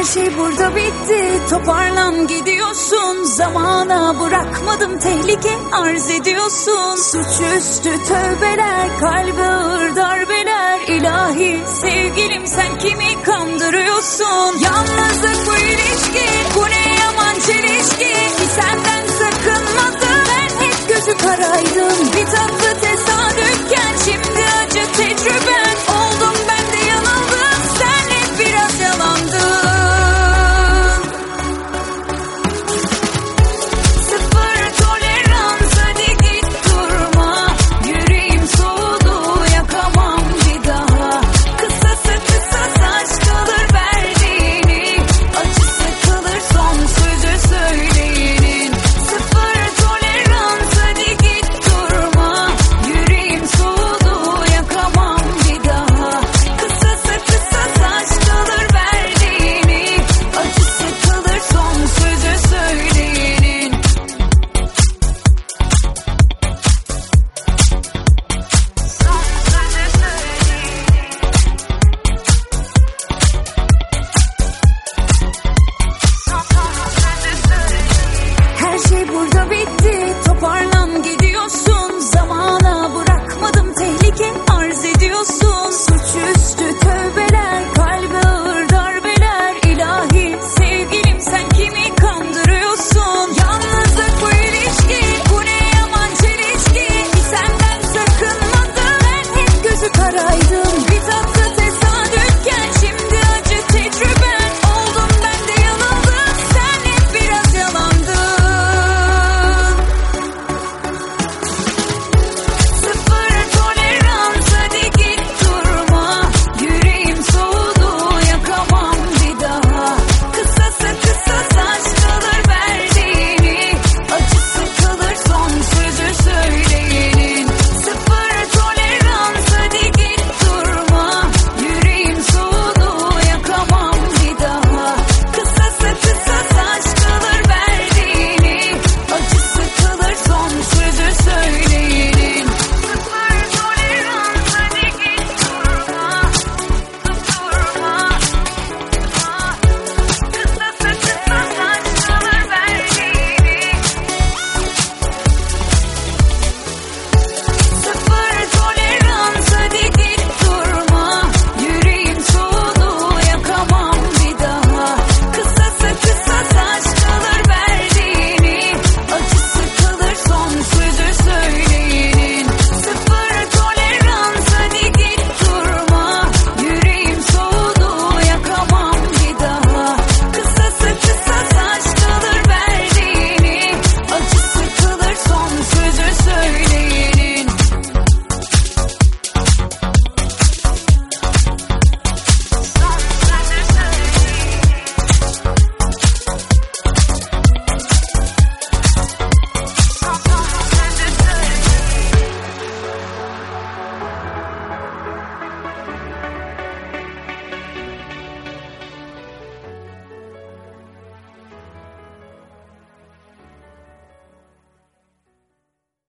şey burada bitti, toparlan gidiyorsun. Zamana bırakmadım, tehlike arz ediyorsun. Suçüstü tövbeler, kalbe ağır darbeler. İlahi sevgilim, sen kimi kandırıyorsun? Yalnızlık bu ilişki, bu ne yaman çelişki. Ki senden sakınmadım, ben hep gözü karaydım. Bir tatlı tesadüfken şimdi acı tecrübe.